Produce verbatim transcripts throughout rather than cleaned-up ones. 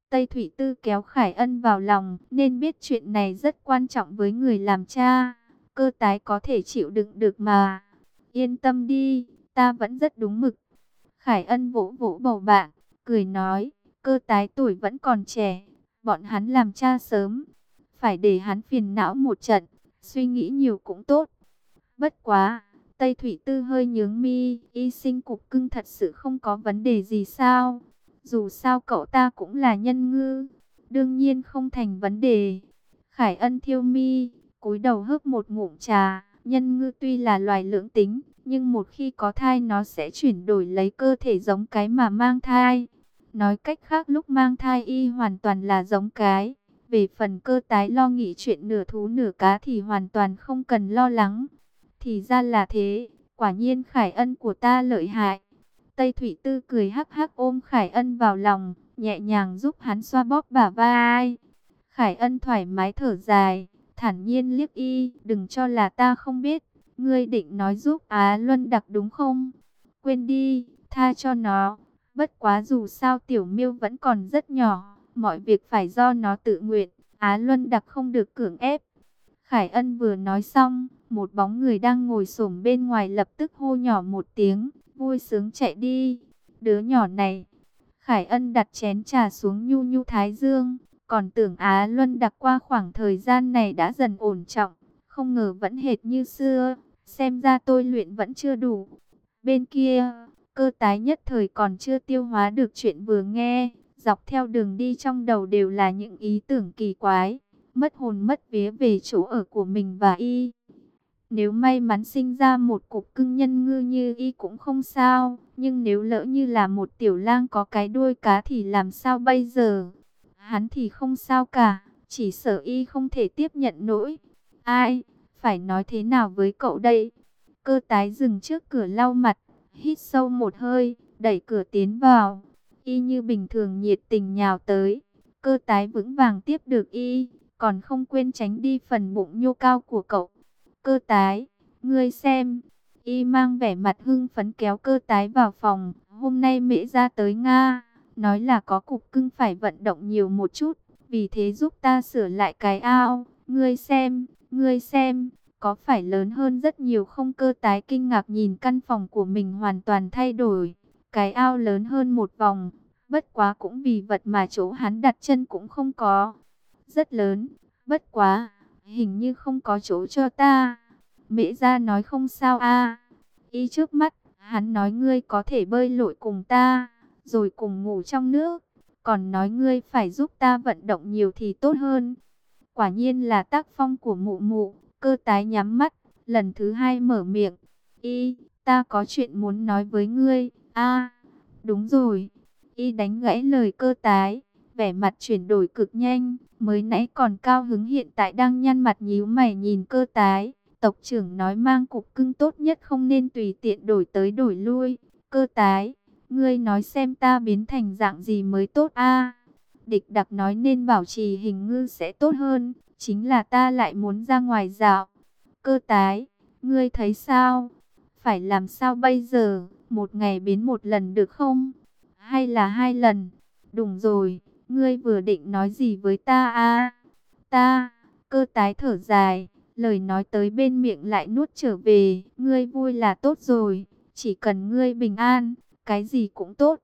Tây Thủy Tư kéo Khải Ân vào lòng, nên biết chuyện này rất quan trọng với người làm cha. Cơ tái có thể chịu đựng được mà. Yên tâm đi, ta vẫn rất đúng mực. Khải Ân vỗ vỗ bầu bạn, cười nói, cơ tái tuổi vẫn còn trẻ, bọn hắn làm cha sớm. Phải để hắn phiền não một trận, suy nghĩ nhiều cũng tốt. Bất quá, Tây Thủy Tư hơi nhướng mi, y sinh cục cưng thật sự không có vấn đề gì sao? Dù sao cậu ta cũng là nhân ngư, đương nhiên không thành vấn đề. Khải Ân thiêu mi, cúi đầu hớp một ngụm trà. Nhân ngư tuy là loài lưỡng tính, nhưng một khi có thai nó sẽ chuyển đổi lấy cơ thể giống cái mà mang thai. Nói cách khác lúc mang thai y hoàn toàn là giống cái. Về phần cơ tái lo nghĩ chuyện nửa thú nửa cá thì hoàn toàn không cần lo lắng. Thì ra là thế, quả nhiên Khải Ân của ta lợi hại. Tây Thủy Tư cười hắc hắc ôm Khải Ân vào lòng, nhẹ nhàng giúp hắn xoa bóp bả vai. Khải Ân thoải mái thở dài, thản nhiên liếc y, đừng cho là ta không biết, ngươi định nói giúp Á Luân Đặc đúng không? Quên đi, tha cho nó, bất quá dù sao Tiểu Miêu vẫn còn rất nhỏ, mọi việc phải do nó tự nguyện, Á Luân Đặc không được cưỡng ép. Khải Ân vừa nói xong, một bóng người đang ngồi xổm bên ngoài lập tức hô nhỏ một tiếng, vui sướng chạy đi. Đứa nhỏ này, Khải Ân đặt chén trà xuống nhu nhu thái dương, còn tưởng Á Luân Đặc qua khoảng thời gian này đã dần ổn trọng, không ngờ vẫn hệt như xưa, xem ra tôi luyện vẫn chưa đủ. Bên kia, cơ tái nhất thời còn chưa tiêu hóa được chuyện vừa nghe, dọc theo đường đi trong đầu đều là những ý tưởng kỳ quái, mất hồn mất vía về chỗ ở của mình và y. Nếu may mắn sinh ra một cục cưng nhân ngư như y cũng không sao, nhưng nếu lỡ như là một tiểu lang có cái đuôi cá thì làm sao bây giờ? Hắn thì không sao cả, chỉ sợ y không thể tiếp nhận nổi. Ai, phải nói thế nào với cậu đây? Cơ tái dừng trước cửa lau mặt, hít sâu một hơi, đẩy cửa tiến vào. Y như bình thường nhiệt tình nhào tới, cơ tái vững vàng tiếp được y, còn không quên tránh đi phần bụng nhô cao của cậu. Cơ tái, ngươi xem, y mang vẻ mặt hưng phấn kéo cơ tái vào phòng. Hôm nay mẹ ra tới Nga, nói là có cục cưng phải vận động nhiều một chút, vì thế giúp ta sửa lại cái ao. Ngươi xem, ngươi xem, có phải lớn hơn rất nhiều không? Cơ tái kinh ngạc nhìn căn phòng của mình hoàn toàn thay đổi. Cái ao lớn hơn một vòng, bất quá cũng vì vật mà chỗ hắn đặt chân cũng không có. Rất lớn, bất quá hình như không có chỗ cho ta. Mẹ ra nói không sao a. Y trước mắt, hắn nói ngươi có thể bơi lội cùng ta, rồi cùng ngủ trong nước. Còn nói ngươi phải giúp ta vận động nhiều thì tốt hơn. Quả nhiên là tác phong của mụ mụ. Cơ tái nhắm mắt, lần thứ hai mở miệng. Y, ta có chuyện muốn nói với ngươi. A, đúng rồi. Y đánh gãy lời cơ tái, vẻ mặt chuyển đổi cực nhanh, mới nãy còn cao hứng hiện tại đang nhăn mặt nhíu mày nhìn cơ tái. Tộc trưởng nói mang cục cưng tốt nhất không nên tùy tiện đổi tới đổi lui. Cơ tái, ngươi nói xem ta biến thành dạng gì mới tốt a? Địch Đặc nói nên bảo trì hình ngư sẽ tốt hơn, chính là ta lại muốn ra ngoài dạo. Cơ tái, ngươi thấy sao? Phải làm sao bây giờ? Một ngày biến một lần được không? Hay là hai lần? Đúng rồi, ngươi vừa định nói gì với ta a? Ta, cơ tái thở dài, lời nói tới bên miệng lại nuốt trở về. Ngươi vui là tốt rồi, chỉ cần ngươi bình an, cái gì cũng tốt.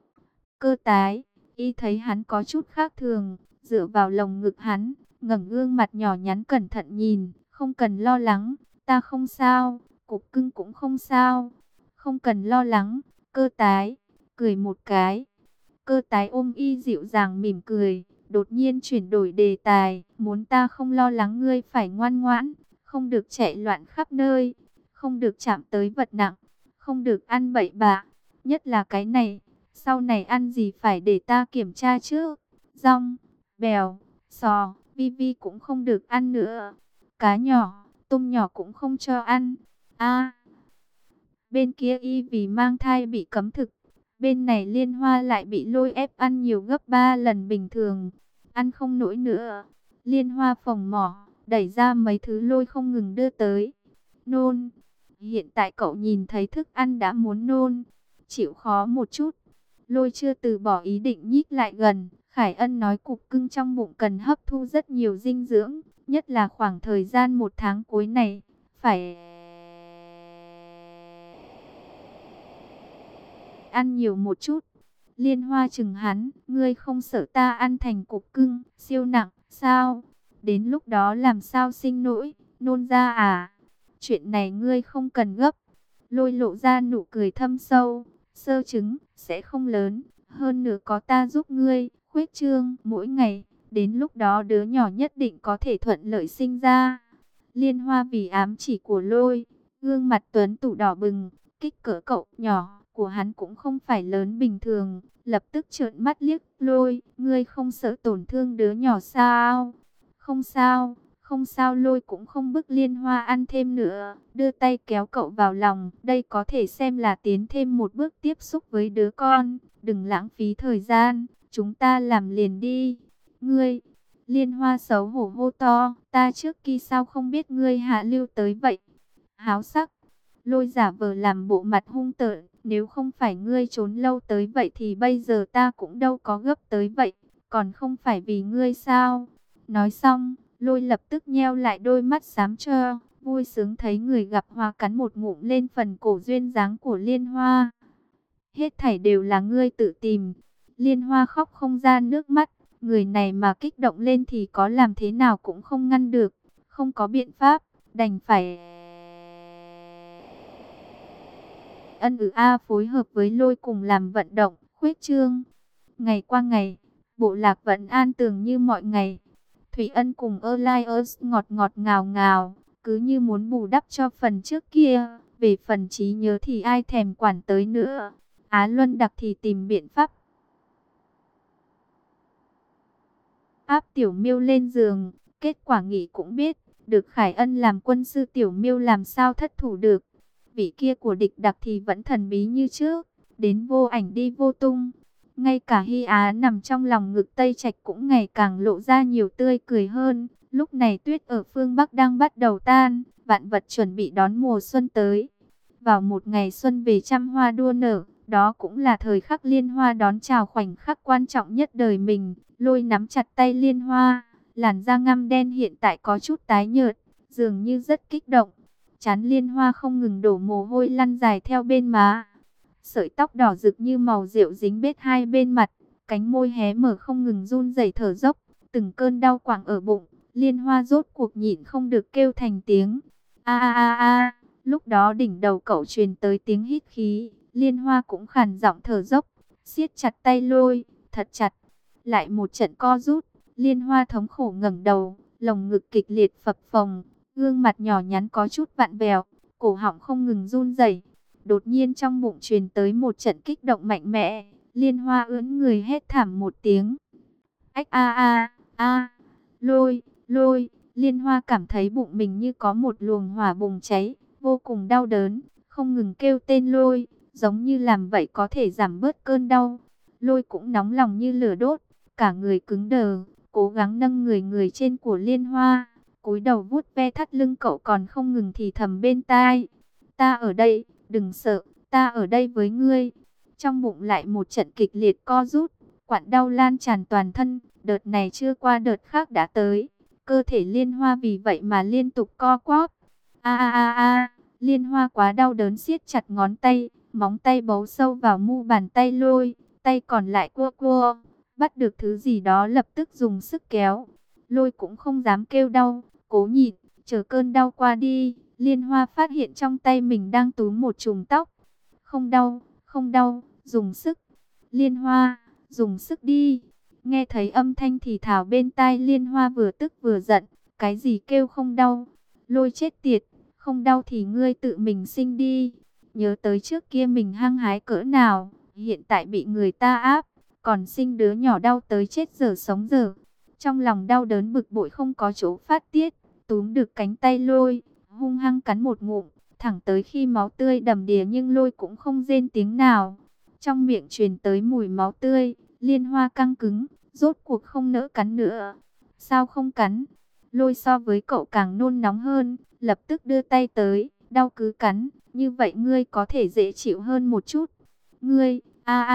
Cơ tái, y thấy hắn có chút khác thường, dựa vào lồng ngực hắn, ngẩng gương mặt nhỏ nhắn cẩn thận nhìn. Không cần lo lắng, ta không sao, cục cưng cũng không sao. Không cần lo lắng. Cơ tái cười một cái. Cơ tái ôm y dịu dàng mỉm cười, đột nhiên chuyển đổi đề tài. Muốn ta không lo lắng ngươi phải ngoan ngoãn, không được chạy loạn khắp nơi, không được chạm tới vật nặng, không được ăn bậy bạ. Nhất là cái này, sau này ăn gì phải để ta kiểm tra trước. Rong, bèo, sò, vi vi cũng không được ăn nữa. Cá nhỏ, tôm nhỏ cũng không cho ăn. A, bên kia y vì mang thai bị cấm thực. Bên này Liên Hoa lại bị lôi ép ăn nhiều gấp ba lần bình thường. Ăn không nổi nữa. Liên Hoa phồng mỏ, đẩy ra mấy thứ lôi không ngừng đưa tới. Nôn. Hiện tại cậu nhìn thấy thức ăn đã muốn nôn. Chịu khó một chút. Lôi chưa từ bỏ ý định nhích lại gần. Khải Ân nói cục cưng trong bụng cần hấp thu rất nhiều dinh dưỡng, nhất là khoảng thời gian một tháng cuối này, phải ăn nhiều một chút. Liên Hoa chừng hắn, ngươi không sợ ta ăn thành cục cưng, siêu nặng, sao? Đến lúc đó làm sao sinh nổi, nôn ra à? Chuyện này ngươi không cần gấp. Lôi lộ ra nụ cười thâm sâu, sơ chứng, sẽ không lớn, hơn nữa có ta giúp ngươi, khuếch trương, mỗi ngày, đến lúc đó đứa nhỏ nhất định có thể thuận lợi sinh ra. Liên Hoa vì ám chỉ của Lôi, gương mặt tuấn tú đỏ bừng, kích cỡ cậu nhỏ của hắn cũng không phải lớn bình thường, lập tức trợn mắt liếc Lôi, ngươi không sợ tổn thương đứa nhỏ sao? Không sao, không sao. Lôi cũng không bức Liên Hoa ăn thêm nữa, đưa tay kéo cậu vào lòng, đây có thể xem là tiến thêm một bước tiếp xúc với đứa con, đừng lãng phí thời gian, chúng ta làm liền đi. Ngươi, Liên Hoa xấu hổ hô to, ta trước kia sao không biết ngươi hạ lưu tới vậy? Háo sắc. Lôi giả vờ làm bộ mặt hung tợn, nếu không phải ngươi trốn lâu tới vậy thì bây giờ ta cũng đâu có gấp tới vậy, còn không phải vì ngươi sao? Nói xong, Lôi lập tức nheo lại đôi mắt xám cho, vui sướng thấy người gặp hoa cắn một ngụm lên phần cổ duyên dáng của Liên Hoa. Hết thảy đều là ngươi tự tìm. Liên Hoa khóc không ra nước mắt, người này mà kích động lên thì có làm thế nào cũng không ngăn được, không có biện pháp, đành phải ân ừ a phối hợp với Lôi cùng làm vận động, khuếch trương. Ngày qua ngày, bộ lạc vẫn an tường như mọi ngày. Thủy Ân cùng Elias ngọt ngọt ngào ngào, cứ như muốn bù đắp cho phần trước kia. Về phần trí nhớ thì ai thèm quản tới nữa. Á Luân Đặc thì tìm biện pháp áp Tiểu Miêu lên giường. Kết quả nghĩ cũng biết, được Khải Ân làm quân sư Tiểu Miêu làm sao thất thủ được. Vị kia của địch đặc thì vẫn thần bí như trước, đến vô ảnh đi vô tung. Ngay cả Hy Á nằm trong lòng ngực Tây Trạch cũng ngày càng lộ ra nhiều tươi cười hơn. Lúc này tuyết ở phương Bắc đang bắt đầu tan, vạn vật chuẩn bị đón mùa xuân tới. Vào một ngày xuân về trăm hoa đua nở, đó cũng là thời khắc Liên Hoa đón chào khoảnh khắc quan trọng nhất đời mình. Lôi nắm chặt tay Liên Hoa, làn da ngăm đen hiện tại có chút tái nhợt, dường như rất kích động. Trán Liên Hoa không ngừng đổ mồ hôi lăn dài theo bên má. Sợi tóc đỏ rực như màu rượu dính bết hai bên mặt, cánh môi hé mở không ngừng run rẩy thở dốc, từng cơn đau quặn ở bụng. Liên Hoa rốt cuộc nhịn không được kêu thành tiếng a a a a. Lúc đó đỉnh đầu cậu truyền tới tiếng hít khí, Liên Hoa cũng khàn giọng thở dốc, siết chặt tay Lôi, thật chặt. Lại một trận co rút, Liên Hoa thống khổ ngẩng đầu, lồng ngực kịch liệt phập phồng, gương mặt nhỏ nhắn có chút vặn vẹo, cổ họng không ngừng run rẩy. Đột nhiên trong bụng truyền tới một trận kích động mạnh mẽ, Liên Hoa ướn người hét thảm một tiếng. Ách a a a, Lôi, Lôi. Liên Hoa cảm thấy bụng mình như có một luồng hỏa bùng cháy, vô cùng đau đớn, không ngừng kêu tên Lôi, giống như làm vậy có thể giảm bớt cơn đau. Lôi cũng nóng lòng như lửa đốt, cả người cứng đờ, cố gắng nâng người người trên của Liên Hoa, cúi đầu vuốt ve thắt lưng cậu còn không ngừng thì thầm bên tai. Ta ở đây, đừng sợ, ta ở đây với ngươi. Trong bụng lại một trận kịch liệt co rút, quặn đau lan tràn toàn thân, đợt này chưa qua đợt khác đã tới. Cơ thể Liên Hoa vì vậy mà liên tục co quắp. A a a a, Liên Hoa quá đau đớn siết chặt ngón tay, móng tay bấu sâu vào mu bàn tay Lôi, tay còn lại cua cua, bắt được thứ gì đó lập tức dùng sức kéo. Lôi cũng không dám kêu đau, cố nhịn, chờ cơn đau qua đi. Liên Hoa phát hiện trong tay mình đang túm một chùm tóc. Không đau, không đau, dùng sức. Liên Hoa, dùng sức đi. Nghe thấy âm thanh thì thào bên tai Liên Hoa vừa tức vừa giận. Cái gì kêu không đau? Lôi chết tiệt, không đau thì ngươi tự mình sinh đi. Nhớ tới trước kia mình hăng hái cỡ nào, hiện tại bị người ta áp, còn sinh đứa nhỏ đau tới chết dở sống dở. Trong lòng đau đớn bực bội không có chỗ phát tiết, túm được cánh tay Lôi, hung hăng cắn một ngụm, thẳng tới khi máu tươi đầm đìa nhưng Lôi cũng không rên tiếng nào. Trong miệng truyền tới mùi máu tươi, Liên Hoa căng cứng, rốt cuộc không nỡ cắn nữa. Sao không cắn? Lôi so với cậu càng nôn nóng hơn, lập tức đưa tay tới, đau cứ cắn, như vậy ngươi có thể dễ chịu hơn một chút. Ngươi, a a,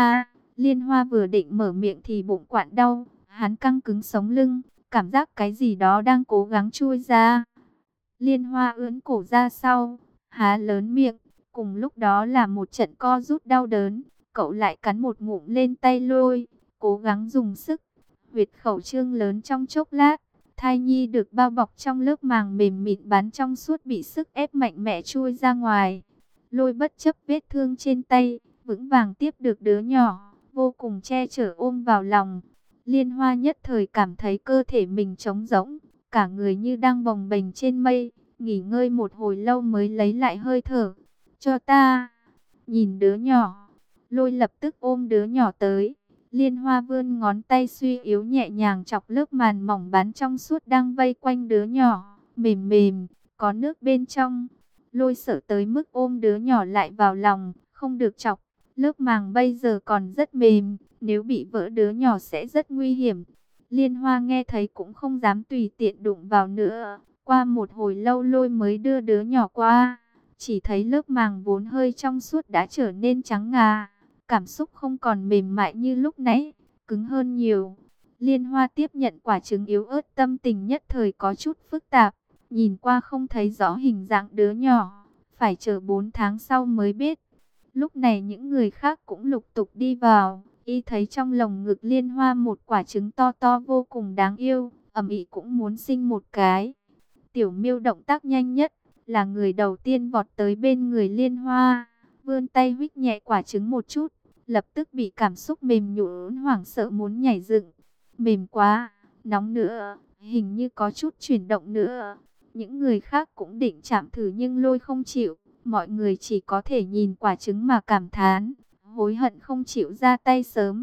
Liên Hoa vừa định mở miệng thì bụng quặn đau, hắn căng cứng sống lưng, cảm giác cái gì đó đang cố gắng chui ra. Liên Hoa ưỡn cổ ra sau, há lớn miệng, cùng lúc đó là một trận co rút đau đớn, cậu lại cắn một ngụm lên tay Lôi, cố gắng dùng sức, huyệt khẩu trương lớn trong chốc lát. Thai nhi được bao bọc trong lớp màng mềm mịn bắn trong suốt bị sức ép mạnh mẽ chui ra ngoài. Lôi bất chấp vết thương trên tay, vững vàng tiếp được đứa nhỏ, vô cùng che chở ôm vào lòng. Liên Hoa nhất thời cảm thấy cơ thể mình trống rỗng, cả người như đang bồng bềnh trên mây, nghỉ ngơi một hồi lâu mới lấy lại hơi thở. Cho ta, nhìn đứa nhỏ, Lôi lập tức ôm đứa nhỏ tới. Liên Hoa vươn ngón tay suy yếu nhẹ nhàng chọc lớp màn mỏng bắn trong suốt đang vây quanh đứa nhỏ, mềm mềm, có nước bên trong. Lôi sợ tới mức ôm đứa nhỏ lại vào lòng, không được chọc. Lớp màng bây giờ còn rất mềm, nếu bị vỡ đứa nhỏ sẽ rất nguy hiểm. Liên Hoa nghe thấy cũng không dám tùy tiện đụng vào nữa. Qua một hồi lâu Lôi mới đưa đứa nhỏ qua, chỉ thấy lớp màng vốn hơi trong suốt đã trở nên trắng ngà. Cảm xúc không còn mềm mại như lúc nãy, cứng hơn nhiều. Liên Hoa tiếp nhận quả trứng yếu ớt, tâm tình nhất thời có chút phức tạp. Nhìn qua không thấy rõ hình dạng đứa nhỏ, phải chờ bốn tháng sau mới biết. Lúc này những người khác cũng lục tục đi vào, y thấy trong lồng ngực Liên Hoa một quả trứng to to vô cùng đáng yêu, ầm ĩ cũng muốn sinh một cái. Tiểu Miêu động tác nhanh nhất, là người đầu tiên vọt tới bên người Liên Hoa, vươn tay huých nhẹ quả trứng một chút, lập tức bị cảm xúc mềm nhũn hoảng sợ muốn nhảy dựng. Mềm quá, nóng nữa, hình như có chút chuyển động nữa. Những người khác cũng định chạm thử nhưng Lôi không chịu. Mọi người chỉ có thể nhìn quả trứng mà cảm thán, hối hận không chịu ra tay sớm.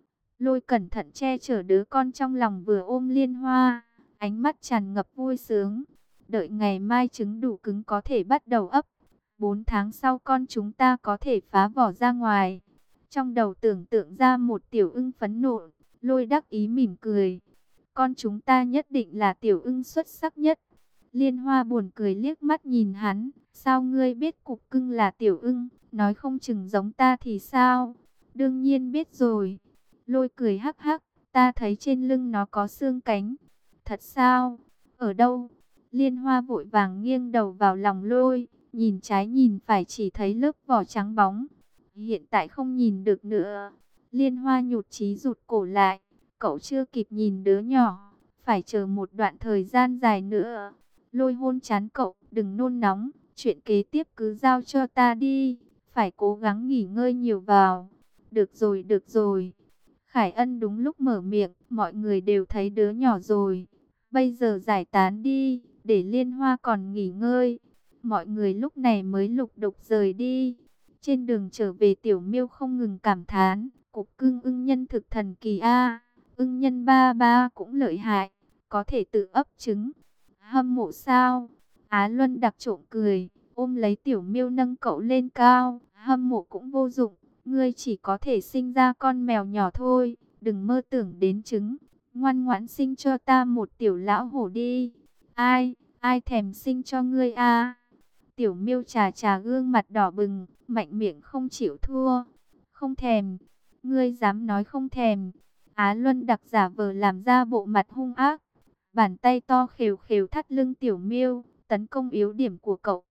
Lôi cẩn thận che chở đứa con trong lòng vừa ôm Liên Hoa, ánh mắt tràn ngập vui sướng. Đợi ngày mai trứng đủ cứng có thể bắt đầu ấp. Bốn tháng sau con chúng ta có thể phá vỏ ra ngoài. Trong đầu tưởng tượng ra một tiểu ưng phấn nộ, Lôi đắc ý mỉm cười. Con chúng ta nhất định là tiểu ưng xuất sắc nhất. Liên Hoa buồn cười liếc mắt nhìn hắn. Sao ngươi biết cục cưng là tiểu ưng, nói không chừng giống ta thì sao? Đương nhiên biết rồi. Lôi cười hắc hắc, ta thấy trên lưng nó có xương cánh. Thật sao? Ở đâu? Liên Hoa vội vàng nghiêng đầu vào lòng Lôi, nhìn trái nhìn phải chỉ thấy lớp vỏ trắng bóng. Hiện tại không nhìn được nữa. Liên Hoa nhụt chí rụt cổ lại, cậu chưa kịp nhìn đứa nhỏ, phải chờ một đoạn thời gian dài nữa. Lôi hôn trán cậu, đừng nôn nóng, chuyện kế tiếp cứ giao cho ta đi, phải cố gắng nghỉ ngơi nhiều vào. Được rồi, được rồi. Khải Ân đúng lúc mở miệng, mọi người đều thấy đứa nhỏ rồi. Bây giờ giải tán đi, để Liên Hoa còn nghỉ ngơi. Mọi người lúc này mới lục đục rời đi. Trên đường trở về Tiểu Miêu không ngừng cảm thán, cục cưng ưng nhân thực thần kỳ a, ưng nhân ba ba cũng lợi hại, có thể tự ấp trứng. Hâm mộ sao? Á Luân đặc trộm cười, ôm lấy Tiểu Miêu nâng cậu lên cao. Hâm mộ cũng vô dụng, ngươi chỉ có thể sinh ra con mèo nhỏ thôi, đừng mơ tưởng đến trứng. Ngoan ngoãn sinh cho ta một tiểu lão hổ đi. Ai, ai thèm sinh cho ngươi a? Tiểu Miêu trà trà gương mặt đỏ bừng, mạnh miệng không chịu thua. Không thèm, ngươi dám nói không thèm? Á Luân đặc giả vờ làm ra bộ mặt hung ác. Bàn tay to khều khều thắt lưng Tiểu Miêu, tấn công yếu điểm của cậu.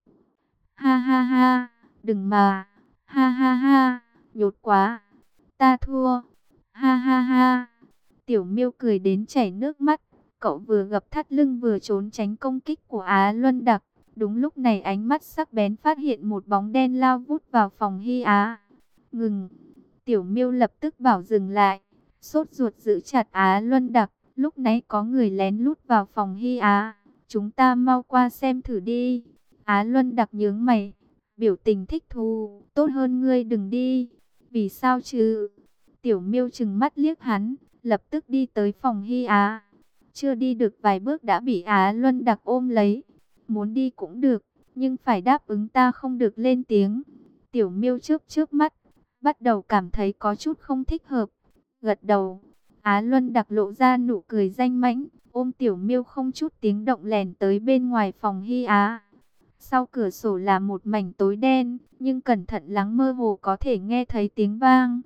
Ha ha ha, đừng mà. Ha ha ha, nhột quá. Ta thua. Ha ha ha. Tiểu Miêu cười đến chảy nước mắt. Cậu vừa gập thắt lưng vừa trốn tránh công kích của Á Luân đặc. Đúng lúc này ánh mắt sắc bén phát hiện một bóng đen lao vút vào phòng Hy Á. Ngừng. Tiểu Miêu lập tức bảo dừng lại. Sốt ruột giữ chặt Á Luân đặc. Lúc nãy có người lén lút vào phòng Hy Á. Chúng ta mau qua xem thử đi. Á Luân đặc nhướng mày, biểu tình thích thú. Tốt hơn ngươi đừng đi. Vì sao chứ? Tiểu Miêu trừng mắt liếc hắn, lập tức đi tới phòng Hy Á. Chưa đi được vài bước đã bị Á Luân đặc ôm lấy. Muốn đi cũng được, nhưng phải đáp ứng ta không được lên tiếng. Tiểu Miêu chớp chớp mắt, bắt đầu cảm thấy có chút không thích hợp. Gật đầu. Á Luân đặc lộ ra nụ cười danh mãnh, ôm Tiểu Miêu không chút tiếng động lèn tới bên ngoài phòng Hy Á. Sau cửa sổ là một mảnh tối đen, nhưng cẩn thận lắng mơ hồ có thể nghe thấy tiếng vang.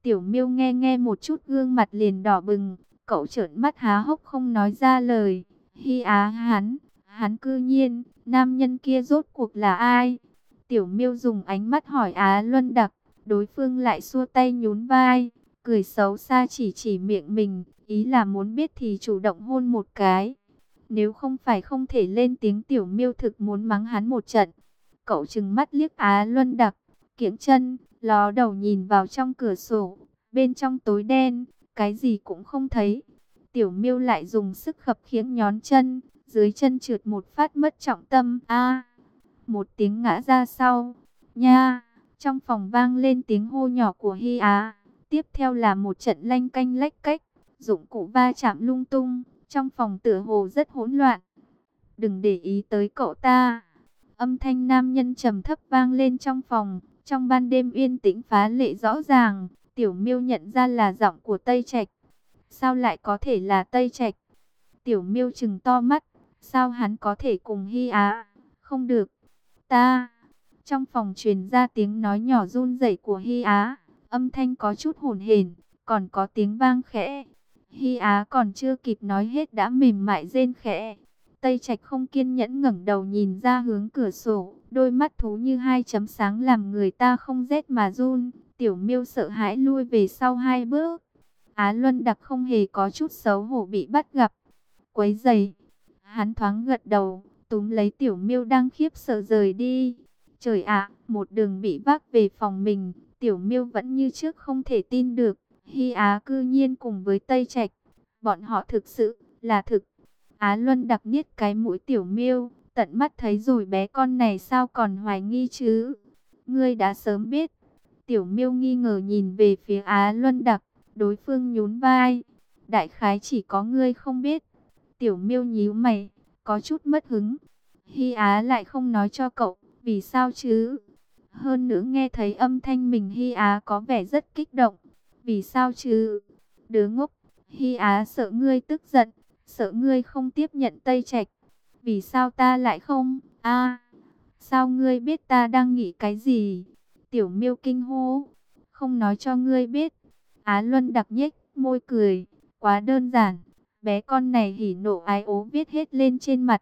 Tiểu Miêu nghe nghe một chút gương mặt liền đỏ bừng, cậu trợn mắt há hốc không nói ra lời. Hi Á hắn, hắn cư nhiên, nam nhân kia rốt cuộc là ai? Tiểu Miêu dùng ánh mắt hỏi Á Luân Đặc, đối phương lại xua tay nhún vai, cười xấu xa chỉ chỉ miệng mình, ý là muốn biết thì chủ động hôn một cái. Nếu không phải không thể lên tiếng, Tiểu Miêu thực muốn mắng hắn một trận. Cậu trừng mắt liếc Á Luân Đặc, kiễng chân, ló đầu nhìn vào trong cửa sổ, bên trong tối đen, cái gì cũng không thấy. Tiểu Miêu lại dùng sức khập khiễng nhón chân, dưới chân trượt một phát mất trọng tâm, a, một tiếng ngã ra sau. Nha, trong phòng vang lên tiếng hô nhỏ của Hi Á, tiếp theo là một trận lanh canh lách cách, dụng cụ va chạm lung tung, trong phòng tựa hồ rất hỗn loạn. Đừng để ý tới cậu ta. Âm thanh nam nhân trầm thấp vang lên trong phòng, trong ban đêm yên tĩnh phá lệ rõ ràng. Tiểu Miêu nhận ra là giọng của Tây Trạch. Sao lại có thể là Tây Trạch? Tiểu Miêu trừng to mắt, sao hắn có thể cùng Hi Á? Không được, ta. Trong phòng truyền ra tiếng nói nhỏ run rẩy của Hi Á, âm thanh có chút hỗn hển, còn có tiếng vang khẽ. Hi Á còn chưa kịp nói hết đã mềm mại rên khẽ. Tây Trạch không kiên nhẫn ngẩng đầu nhìn ra hướng cửa sổ, đôi mắt thú như hai chấm sáng làm người ta không rét mà run. Tiểu Miêu sợ hãi lui về sau hai bước. Á Luân Đặc không hề có chút xấu hổ bị bắt gặp. Quấy rầy. Hắn thoáng gật đầu, túm lấy Tiểu Miêu đang khiếp sợ rời đi. Trời ạ, một đường bị vác về phòng mình, Tiểu Miêu vẫn như trước không thể tin được. Hi Á cư nhiên cùng với Tây Trạch. Bọn họ thực sự là thực. Á Luân Đặc niết cái mũi Tiểu Miêu, tận mắt thấy rồi bé con này sao còn hoài nghi chứ? Ngươi đã sớm biết. Tiểu Miêu nghi ngờ nhìn về phía Á Luân Đặc, đối phương nhún vai. Đại khái chỉ có ngươi không biết. Tiểu Miêu nhíu mày, có chút mất hứng. Hi Á lại không nói cho cậu, vì sao chứ? Hơn nữa nghe thấy âm thanh mình Hi Á có vẻ rất kích động. Vì sao chứ? Đứa ngốc, Hi Á sợ ngươi tức giận, sợ ngươi không tiếp nhận Tây Trạch. Vì sao ta lại không? A, sao ngươi biết ta đang nghĩ cái gì? Tiểu Miêu kinh hô, không nói cho ngươi biết. Á Luân Đặc nhếch môi cười, quá đơn giản. Bé con này hỉ nộ ái ố viết hết lên trên mặt.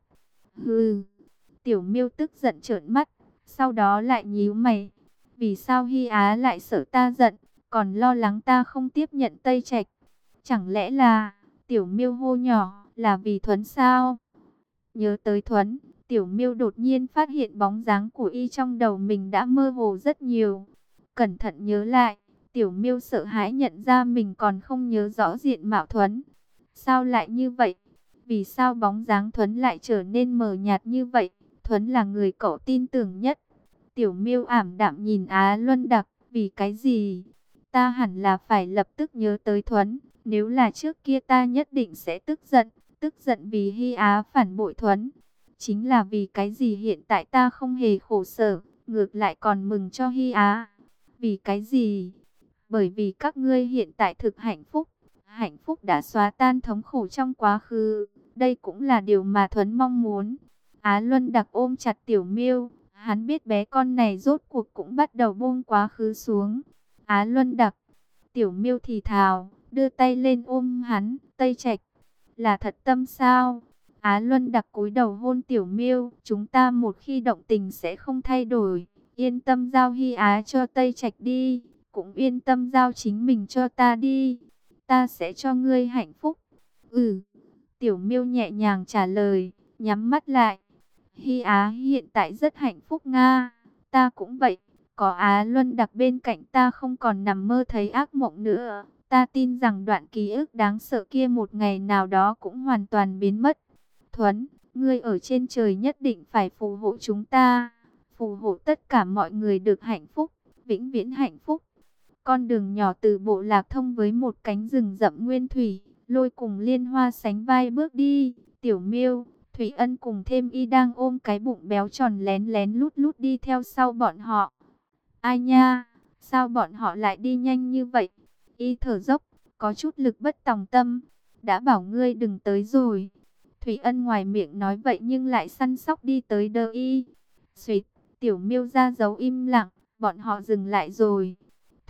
Hừ. Tiểu Miêu tức giận trợn mắt, sau đó lại nhíu mày. Vì sao Hi Á lại sợ ta giận, còn lo lắng ta không tiếp nhận Tây Trạch? Chẳng lẽ là, Tiểu Miêu hô nhỏ, là vì Thuấn sao? Nhớ tới Thuấn, Tiểu Miêu đột nhiên phát hiện bóng dáng của y trong đầu mình đã mơ hồ rất nhiều. Cẩn thận nhớ lại, Tiểu Miêu sợ hãi nhận ra mình còn không nhớ rõ diện mạo Thuấn. Sao lại như vậy? Vì sao bóng dáng Thuấn lại trở nên mờ nhạt như vậy? Thuấn là người cậu tin tưởng nhất. Tiểu Miêu ảm đạm nhìn Á Luân Đặc, vì cái gì? Ta hẳn là phải lập tức nhớ tới Thuấn. Nếu là trước kia ta nhất định sẽ tức giận. Tức giận vì Hi Á phản bội Thuấn. Chính là vì cái gì hiện tại ta không hề khổ sở, ngược lại còn mừng cho Hi Á. Vì cái gì? Bởi vì các ngươi hiện tại thực hạnh phúc. Hạnh phúc đã xóa tan thống khổ trong quá khứ. Đây cũng là điều mà Thuấn mong muốn. Á Luân Đặc ôm chặt Tiểu Miêu. Hắn biết bé con này rốt cuộc cũng bắt đầu buông quá khứ xuống. Á Luân Đặc. Tiểu Miêu thì thào, đưa tay lên ôm hắn. Tây Trạch, là thật tâm sao? Á Luân Đặc cúi đầu hôn Tiểu Miêu. Chúng ta một khi động tình sẽ không thay đổi. Yên tâm giao Hi Á cho Tây Trạch đi. Cũng yên tâm giao chính mình cho ta đi. Ta sẽ cho ngươi hạnh phúc. Ừ. Tiểu Miêu nhẹ nhàng trả lời, nhắm mắt lại. Hi Á hiện tại rất hạnh phúc Nga. Ta cũng vậy. Có Á Luân Đặc bên cạnh ta không còn nằm mơ thấy ác mộng nữa. Ta tin rằng đoạn ký ức đáng sợ kia một ngày nào đó cũng hoàn toàn biến mất. Thuấn, ngươi ở trên trời nhất định phải phù hộ chúng ta. Phù hộ tất cả mọi người được hạnh phúc, vĩnh viễn hạnh phúc. Con đường nhỏ từ bộ lạc thông với một cánh rừng rậm nguyên thủy. Lôi cùng Liên Hoa sánh vai bước đi. Tiểu Miêu, Thủy Ân cùng thêm y đang ôm cái bụng béo tròn lén lén lút lút đi theo sau bọn họ. Ai nha, sao bọn họ lại đi nhanh như vậy? Y thở dốc, có chút lực bất tòng tâm. Đã bảo ngươi đừng tới rồi. Thủy Ân ngoài miệng nói vậy nhưng lại săn sóc đi tới đỡ y. Xuyệt, Tiểu Miêu ra dấu im lặng, bọn họ dừng lại rồi.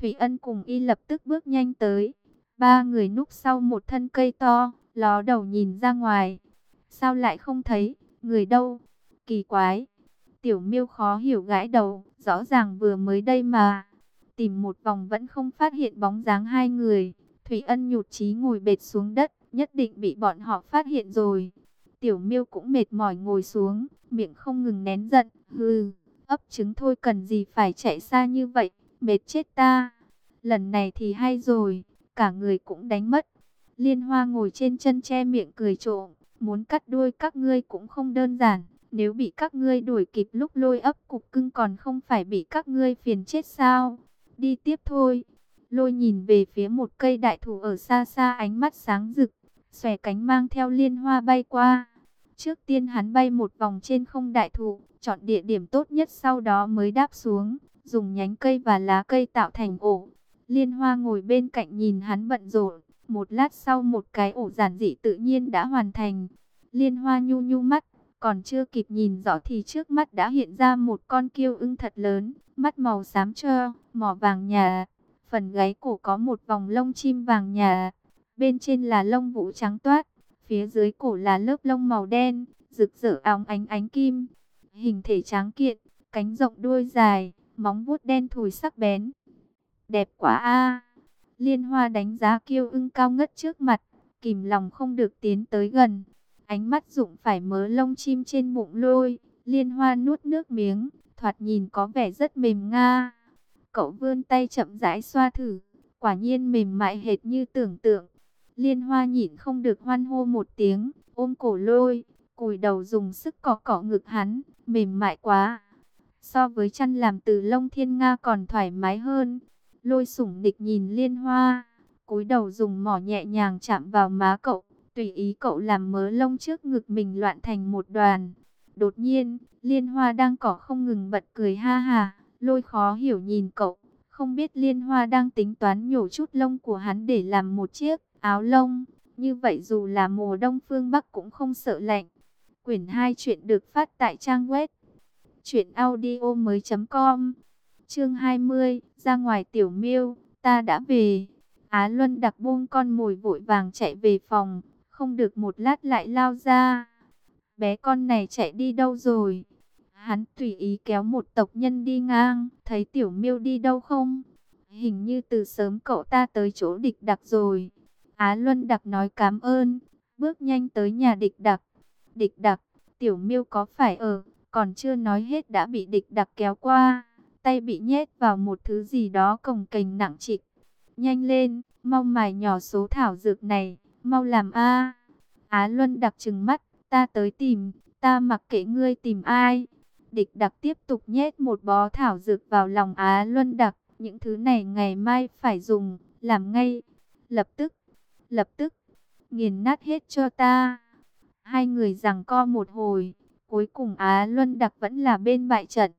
Thủy Ân cùng y lập tức bước nhanh tới. Ba người núp sau một thân cây to, ló đầu nhìn ra ngoài. Sao lại không thấy, người đâu? Kỳ quái. Tiểu Miêu khó hiểu gãi đầu, rõ ràng vừa mới đây mà. Tìm một vòng vẫn không phát hiện bóng dáng hai người. Thủy Ân nhụt chí ngồi bệt xuống đất, nhất định bị bọn họ phát hiện rồi. Tiểu Miêu cũng mệt mỏi ngồi xuống, miệng không ngừng nén giận. Hừ, ấp trứng thôi cần gì phải chạy xa như vậy, mệt chết ta. Lần này thì hay rồi, cả người cũng đánh mất. Liên Hoa ngồi trên chân che miệng cười trộm, muốn cắt đuôi các ngươi cũng không đơn giản. Nếu bị các ngươi đuổi kịp lúc Lôi ấp cục cưng còn không phải bị các ngươi phiền chết sao? Đi tiếp thôi. Lôi nhìn về phía một cây đại thụ ở xa xa, ánh mắt sáng rực, xòe cánh mang theo Liên Hoa bay qua. Trước tiên hắn bay một vòng trên không đại thụ, chọn địa điểm tốt nhất, sau đó mới đáp xuống, dùng nhánh cây và lá cây tạo thành ổ. Liên Hoa ngồi bên cạnh nhìn hắn bận rộn, một lát sau một cái ổ giản dị tự nhiên đã hoàn thành. Liên Hoa nhu nhu mắt, còn chưa kịp nhìn rõ thì trước mắt đã hiện ra một con kiêu ưng thật lớn, mắt màu xám tro, mỏ vàng nhạt, phần gáy cổ có một vòng lông chim vàng nhạt, bên trên là lông vũ trắng toát, phía dưới cổ là lớp lông màu đen, rực rỡ óng ánh ánh kim. Hình thể tráng kiện, cánh rộng đuôi dài, móng vuốt đen thùi sắc bén. Đẹp quá a! Liên Hoa đánh giá kiêu ưng cao ngất trước mặt, kìm lòng không được tiến tới gần. Ánh mắt dụng phải mớ lông chim trên bụng Lôi, Liên Hoa nuốt nước miếng, thoạt nhìn có vẻ rất mềm nga. Cậu vươn tay chậm rãi xoa thử, quả nhiên mềm mại hệt như tưởng tượng. Liên Hoa nhịn không được hoan hô một tiếng, ôm cổ Lôi, cúi đầu dùng sức cọ cọ ngực hắn, mềm mại quá. So với chăn làm từ lông thiên nga còn thoải mái hơn. Lôi sủng nịch nhìn Liên Hoa, cúi đầu dùng mỏ nhẹ nhàng chạm vào má cậu, tùy ý cậu làm mớ lông trước ngực mình loạn thành một đoàn. Đột nhiên, Liên Hoa đang cỏ không ngừng bật cười ha ha. Lôi khó hiểu nhìn cậu, không biết Liên Hoa đang tính toán nhổ chút lông của hắn để làm một chiếc áo lông. Như vậy dù là mùa đông phương Bắc cũng không sợ lạnh. Quyển hai chuyện được phát tại trang web truyện audio mới chấm com. Chương hai mươi, ra ngoài Tiểu Miêu, ta đã về. Á Luân Đặc buông con mồi vội vàng chạy về phòng, không được một lát lại lao ra. Bé con này chạy đi đâu rồi? Hắn tùy ý kéo một tộc nhân đi ngang, thấy Tiểu Miêu đi đâu không? Hình như từ sớm cậu ta tới chỗ Địch Đặc rồi. Á Luân Đặc nói cảm ơn, bước nhanh tới nhà Địch Đặc. Địch Đặc, Tiểu Miêu có phải ở, còn chưa nói hết đã bị Địch Đặc kéo qua. Tay bị nhét vào một thứ gì đó cồng kềnh nặng trịch. Nhanh lên, mau mài nhỏ số thảo dược này, mau làm a. Á Luân Đặc trừng mắt, ta tới tìm, ta mặc kệ ngươi tìm ai. Địch Đặc tiếp tục nhét một bó thảo dược vào lòng Á Luân Đặc. Những thứ này ngày mai phải dùng, làm ngay. Lập tức, lập tức, nghiền nát hết cho ta. Hai người giằng co một hồi, cuối cùng Á Luân Đặc vẫn là bên bại trận.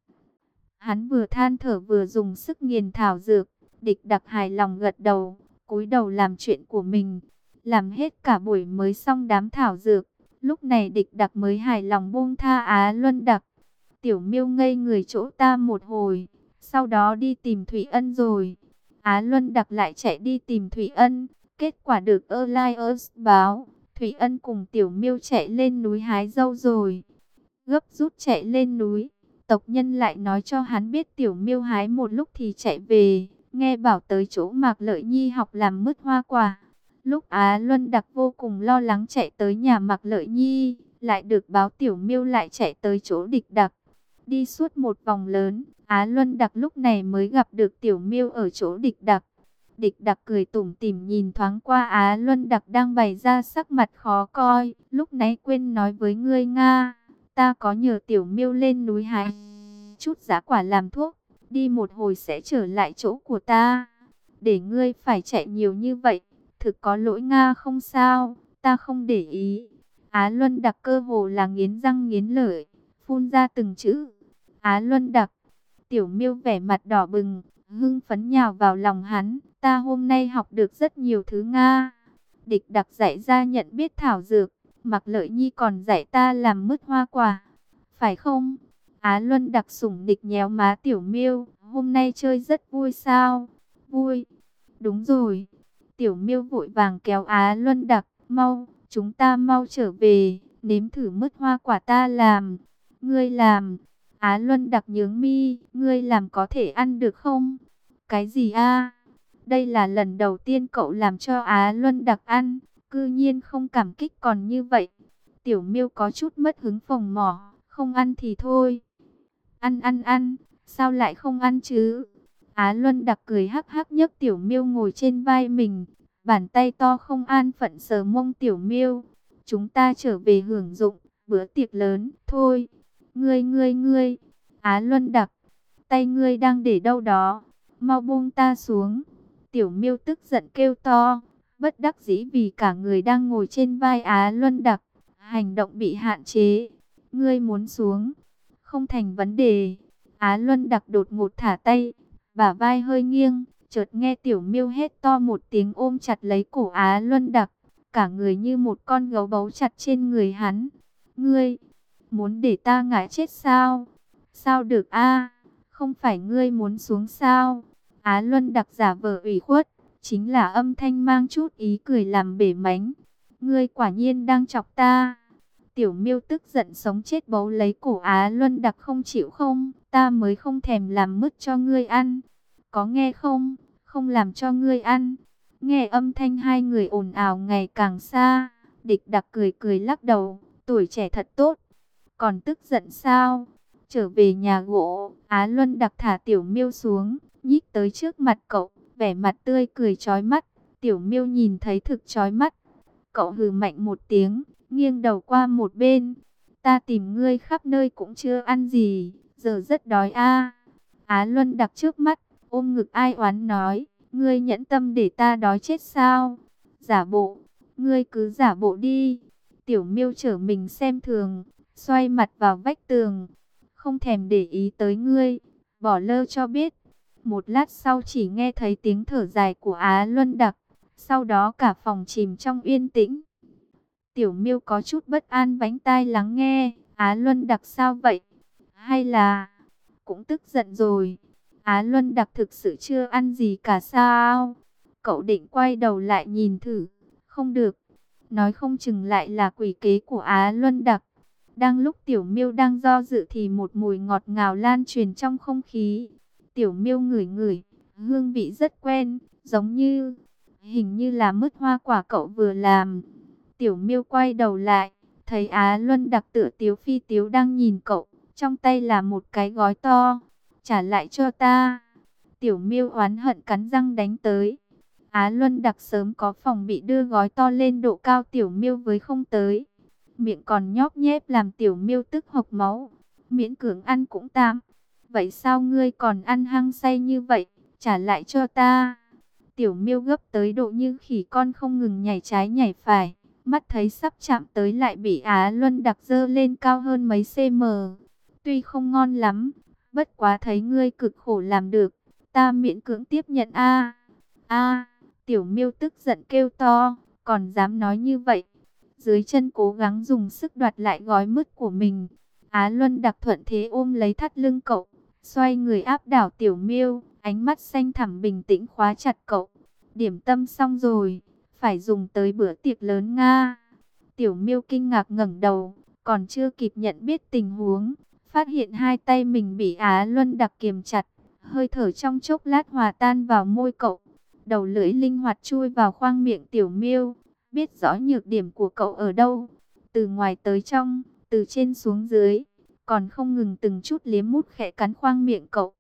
Hắn vừa than thở vừa dùng sức nghiền thảo dược. Địch Đặc hài lòng gật đầu, cúi đầu làm chuyện của mình. Làm hết cả buổi mới xong đám thảo dược. Lúc này Địch Đặc mới hài lòng buông tha Á Luân Đặc. Tiểu Miêu ngây người chỗ ta một hồi, sau đó đi tìm Thủy Ân rồi. Á Luân Đặc lại chạy đi tìm Thủy Ân. Kết quả được Elias báo, Thủy Ân cùng Tiểu Miêu chạy lên núi hái dâu rồi. Gấp rút chạy lên núi, tộc nhân lại nói cho hắn biết Tiểu Miêu hái một lúc thì chạy về. Nghe bảo tới chỗ Mạc Lợi Nhi học làm mứt hoa quả. Lúc Á Luân Đặc vô cùng lo lắng chạy tới nhà Mạc Lợi Nhi, lại được báo Tiểu Miêu lại chạy tới chỗ Địch Đặc. Đi suốt một vòng lớn, Á Luân Đặc lúc này mới gặp được Tiểu Miêu ở chỗ Địch Đặc. Địch Đặc cười tủm tỉm nhìn thoáng qua Á Luân Đặc đang bày ra sắc mặt khó coi. Lúc nãy quên nói với ngươi Nga, ta có nhờ Tiểu Miêu lên núi hái chút giá quả làm thuốc, đi một hồi sẽ trở lại chỗ của ta. Để ngươi phải chạy nhiều như vậy, thực có lỗi Nga. Không sao, ta không để ý. Á Luân Đặc cơ hồ là nghiến răng nghiến lợi, phun ra từng chữ. Á Luân Đặc. Tiểu Miêu vẻ mặt đỏ bừng, hưng phấn nhào vào lòng hắn. Ta hôm nay học được rất nhiều thứ Nga. Địch Đặc dạy ra nhận biết thảo dược, Mạc Lợi Nhi còn dạy ta làm mứt hoa quả, phải không? Á Luân Đặc sủng địch nhéo má Tiểu Miêu. Hôm nay chơi rất vui sao? vui. Đúng rồi. Tiểu Miêu vội vàng kéo Á Luân Đặc, mau, chúng ta mau trở về, nếm thử mứt hoa quả ta làm. Ngươi làm? Á Luân Đặc nhướng mi, ngươi làm có thể ăn được không? Cái gì a? Đây là lần đầu tiên cậu làm cho Á Luân Đặc ăn, cư nhiên không cảm kích còn như vậy. Tiểu Miêu có chút mất hứng phồng mỏ, không ăn thì thôi. Ăn ăn ăn, sao lại không ăn chứ? Á Luân Đặc cười hắc hắc nhấc Tiểu Miêu ngồi trên vai mình, bàn tay to không an phận sờ mông Tiểu Miêu. Chúng ta trở về hưởng dụng bữa tiệc lớn thôi. Ngươi ngươi ngươi, Á Luân Đặc, tay ngươi đang để đâu đó, mau buông ta xuống. Tiểu Miêu tức giận kêu to, bất đắc dĩ vì cả người đang ngồi trên vai Á Luân Đặc, hành động bị hạn chế. Ngươi muốn xuống? Không thành vấn đề. Á Luân Đặc đột ngột thả tay, bả vai hơi nghiêng, chợt nghe Tiểu Miêu hét to một tiếng ôm chặt lấy cổ Á Luân Đặc, cả người như một con gấu bấu chặt trên người hắn. Ngươi muốn để ta ngã chết sao? Sao được a? Không phải ngươi muốn xuống sao? Á Luân Đặc giả vờ ủy khuất, chính là âm thanh mang chút ý cười làm bể mánh. Ngươi quả nhiên đang chọc ta. Tiểu Miêu tức giận sống chết bấu lấy cổ Á Luân Đặc không chịu không, ta mới không thèm làm mứt cho ngươi ăn. Có nghe không? Không làm cho ngươi ăn. Nghe âm thanh hai người ồn ào ngày càng xa, Địch Đặc cười cười lắc đầu, tuổi trẻ thật tốt. Còn tức giận sao? Trở về nhà gỗ, Á Luân Đặc thả Tiểu Miêu xuống, nhích tới trước mặt cậu, vẻ mặt tươi cười chói mắt. Tiểu Miêu nhìn thấy thực chói mắt. Cậu hừ mạnh một tiếng, nghiêng đầu qua một bên. Ta tìm ngươi khắp nơi cũng chưa ăn gì, giờ rất đói a. Á Luân Đặc trước mắt, ôm ngực ai oán nói, ngươi nhẫn tâm để ta đói chết sao? Giả bộ, ngươi cứ giả bộ đi. Tiểu Miêu trở mình xem thường, xoay mặt vào vách tường, không thèm để ý tới ngươi, bỏ lơ cho biết. Một lát sau chỉ nghe thấy tiếng thở dài của Á Luân Đặc, sau đó cả phòng chìm trong yên tĩnh. Tiểu Miêu có chút bất an vánh tai lắng nghe, Á Luân Đặc sao vậy? Hay là cũng tức giận rồi? Á Luân Đặc thực sự chưa ăn gì cả sao? Cậu định quay đầu lại nhìn thử, không được, nói không chừng lại là quỷ kế của Á Luân Đặc. Đang lúc Tiểu Miêu đang do dự thì một mùi ngọt ngào lan truyền trong không khí. Tiểu Miêu ngửi ngửi, hương vị rất quen, giống như, hình như là mứt hoa quả cậu vừa làm. Tiểu Miêu quay đầu lại, thấy Á Luân Đặc tựa tiếu phi tiếu đang nhìn cậu, trong tay là một cái gói to. Trả lại cho ta. Tiểu Miêu oán hận cắn răng đánh tới. Á Luân Đặc sớm có phòng bị đưa gói to lên độ cao Tiểu Miêu với không tới. Miệng còn nhóp nhép làm Tiểu Miêu tức hộc máu. Miễn cưỡng ăn cũng tạm. Vậy sao ngươi còn ăn hăng say như vậy? Trả lại cho ta. Tiểu Miêu gấp tới độ như khỉ con không ngừng nhảy trái nhảy phải. Mắt thấy sắp chạm tới lại bị Á Luân Đặc dơ lên cao hơn mấy cm. Tuy không ngon lắm, bất quá thấy ngươi cực khổ làm được, ta miễn cưỡng tiếp nhận a. A, Tiểu Miêu tức giận kêu to, còn dám nói như vậy. Dưới chân cố gắng dùng sức đoạt lại gói mứt của mình. Á Luân Đặc thuận thế ôm lấy thắt lưng cậu, xoay người áp đảo Tiểu Miêu, ánh mắt xanh thẳm bình tĩnh khóa chặt cậu. Điểm tâm xong rồi, phải dùng tới bữa tiệc lớn Nga. Tiểu Miêu kinh ngạc ngẩng đầu, còn chưa kịp nhận biết tình huống, phát hiện hai tay mình bị Á Luân Đặc kiềm chặt, hơi thở trong chốc lát hòa tan vào môi cậu. Đầu lưỡi linh hoạt chui vào khoang miệng Tiểu Miêu, biết rõ nhược điểm của cậu ở đâu. Từ ngoài tới trong, từ trên xuống dưới, còn không ngừng từng chút liếm mút khẽ cắn khoang miệng cậu.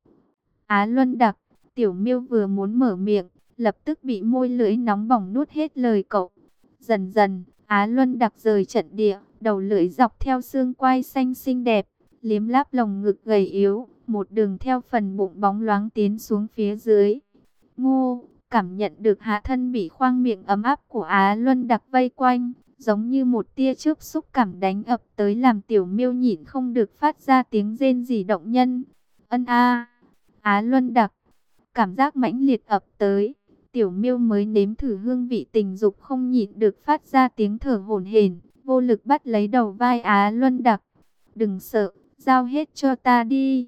Á Luân Đặc, Tiểu Miêu vừa muốn mở miệng, lập tức bị môi lưỡi nóng bỏng nuốt hết lời cậu. Dần dần, Á Luân Đặc rời trận địa, đầu lưỡi dọc theo xương quai xanh xinh đẹp, liếm láp lồng ngực gầy yếu, một đường theo phần bụng bóng loáng tiến xuống phía dưới. Ngô, cảm nhận được hạ thân bị khoang miệng ấm áp của Á Luân Đặc vây quanh, giống như một tia chớp xúc cảm đánh ập tới làm Tiểu Miêu nhịn không được phát ra tiếng rên rỉ động nhân. Ân a, Á Luân Đặc, cảm giác mãnh liệt ập tới. Tiểu Miêu mới nếm thử hương vị tình dục không nhịn được phát ra tiếng thở hổn hển, vô lực bắt lấy đầu vai Á Luân Đặc. Đừng sợ, giao hết cho ta đi.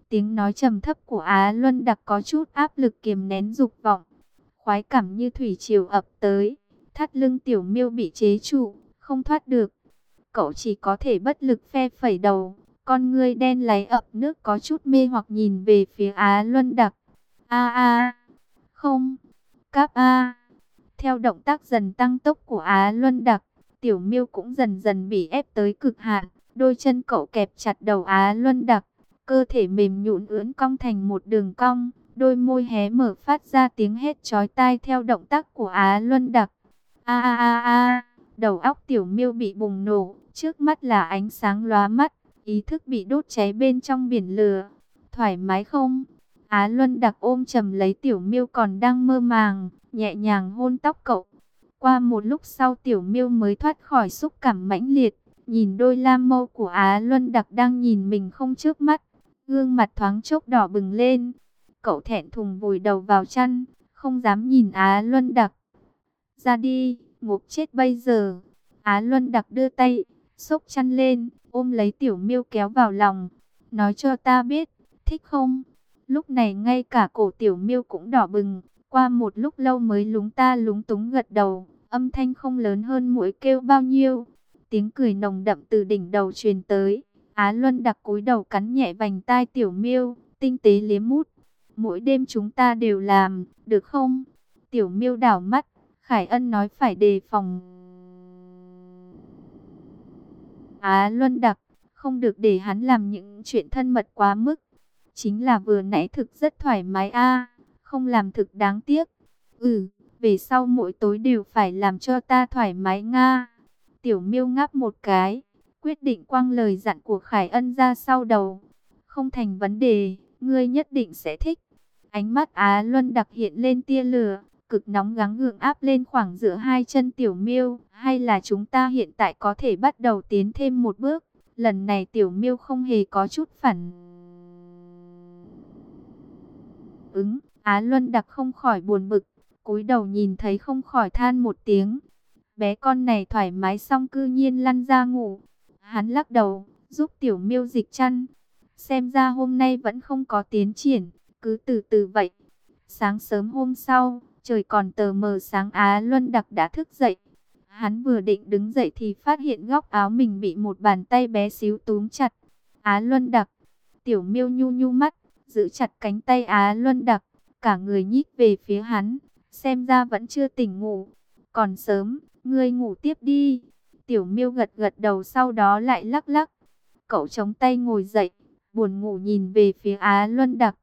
Tiếng nói trầm thấp của Á Luân Đặc có chút áp lực kiềm nén dục vọng. Khoái cảm như thủy triều ập tới, thắt lưng Tiểu Miêu bị chế trụ, không thoát được. Cậu chỉ có thể bất lực phe phẩy đầu, con ngươi đen láy ập nước có chút mê hoặc nhìn về phía Á Luân Đặc. A a, không, cáp a. Theo động tác dần tăng tốc của Á Luân Đặc, Tiểu Miêu cũng dần dần bị ép tới cực hạn. Đôi chân cậu kẹp chặt đầu Á Luân Đặc, cơ thể mềm nhũn ưỡn cong thành một đường cong, đôi môi hé mở phát ra tiếng hét chói tai theo động tác của Á Luân Đặc. A a a a, đầu óc Tiểu Miêu bị bùng nổ, trước mắt là ánh sáng lóa mắt, ý thức bị đốt cháy bên trong biển lửa. Thoải mái không? Á Luân Đặc ôm chầm lấy Tiểu Miêu còn đang mơ màng, nhẹ nhàng hôn tóc cậu. Qua một lúc sau Tiểu Miêu mới thoát khỏi xúc cảm mãnh liệt, nhìn đôi lam mâu của Á Luân Đặc đang nhìn mình không chớp mắt, gương mặt thoáng chốc đỏ bừng lên. Cậu thẹn thùng vùi đầu vào chăn, không dám nhìn Á Luân Đặc. Ra đi, ngộp chết bây giờ. Á Luân Đặc đưa tay, xốc chăn lên, ôm lấy Tiểu Miêu kéo vào lòng. Nói cho ta biết, thích không? Lúc này ngay cả cổ Tiểu Miêu cũng đỏ bừng. Qua một lúc lâu mới lúng ta lúng túng gật đầu, âm thanh không lớn hơn muỗi kêu bao nhiêu. Tiếng cười nồng đậm từ đỉnh đầu truyền tới. Á Luân Đặc cúi đầu cắn nhẹ vành tai Tiểu Miêu, tinh tế liếm mút. Mỗi đêm chúng ta đều làm, được không? Tiểu Miêu đảo mắt, Khải Ân nói phải đề phòng. Á Luân Đặc, không được để hắn làm những chuyện thân mật quá mức. Chính là vừa nãy thực rất thoải mái a, không làm thực đáng tiếc. Ừ, về sau mỗi tối đều phải làm cho ta thoải mái nga. Tiểu Miêu ngáp một cái, quyết định quăng lời dặn của Khải Ân ra sau đầu. Không thành vấn đề, ngươi nhất định sẽ thích. Ánh mắt Á Luân Đặc hiện lên tia lửa, cực nóng gắng gượng áp lên khoảng giữa hai chân Tiểu Miêu. Hay là chúng ta hiện tại có thể bắt đầu tiến thêm một bước. Lần này Tiểu Miêu không hề có chút phản ứng. Á Luân Đặc không khỏi buồn bực, cúi đầu nhìn thấy không khỏi than một tiếng. Bé con này thoải mái xong cư nhiên lăn ra ngủ. Hắn lắc đầu, giúp Tiểu Miêu dịch chăn. Xem ra hôm nay vẫn không có tiến triển, cứ từ từ vậy. Sáng sớm hôm sau, trời còn tờ mờ sáng, Á Luân Đặc đã thức dậy. Hắn vừa định đứng dậy thì phát hiện góc áo mình bị một bàn tay bé xíu túm chặt. Á Luân Đặc, Tiểu Miêu nhu nhu mắt, giữ chặt cánh tay Á Luân Đặc, cả người nhích về phía hắn, xem ra vẫn chưa tỉnh ngủ. Còn sớm, ngươi ngủ tiếp đi. Tiểu Miêu gật gật đầu, sau đó lại lắc lắc. Cậu chống tay ngồi dậy, buồn ngủ nhìn về phía Á Luân Đặc.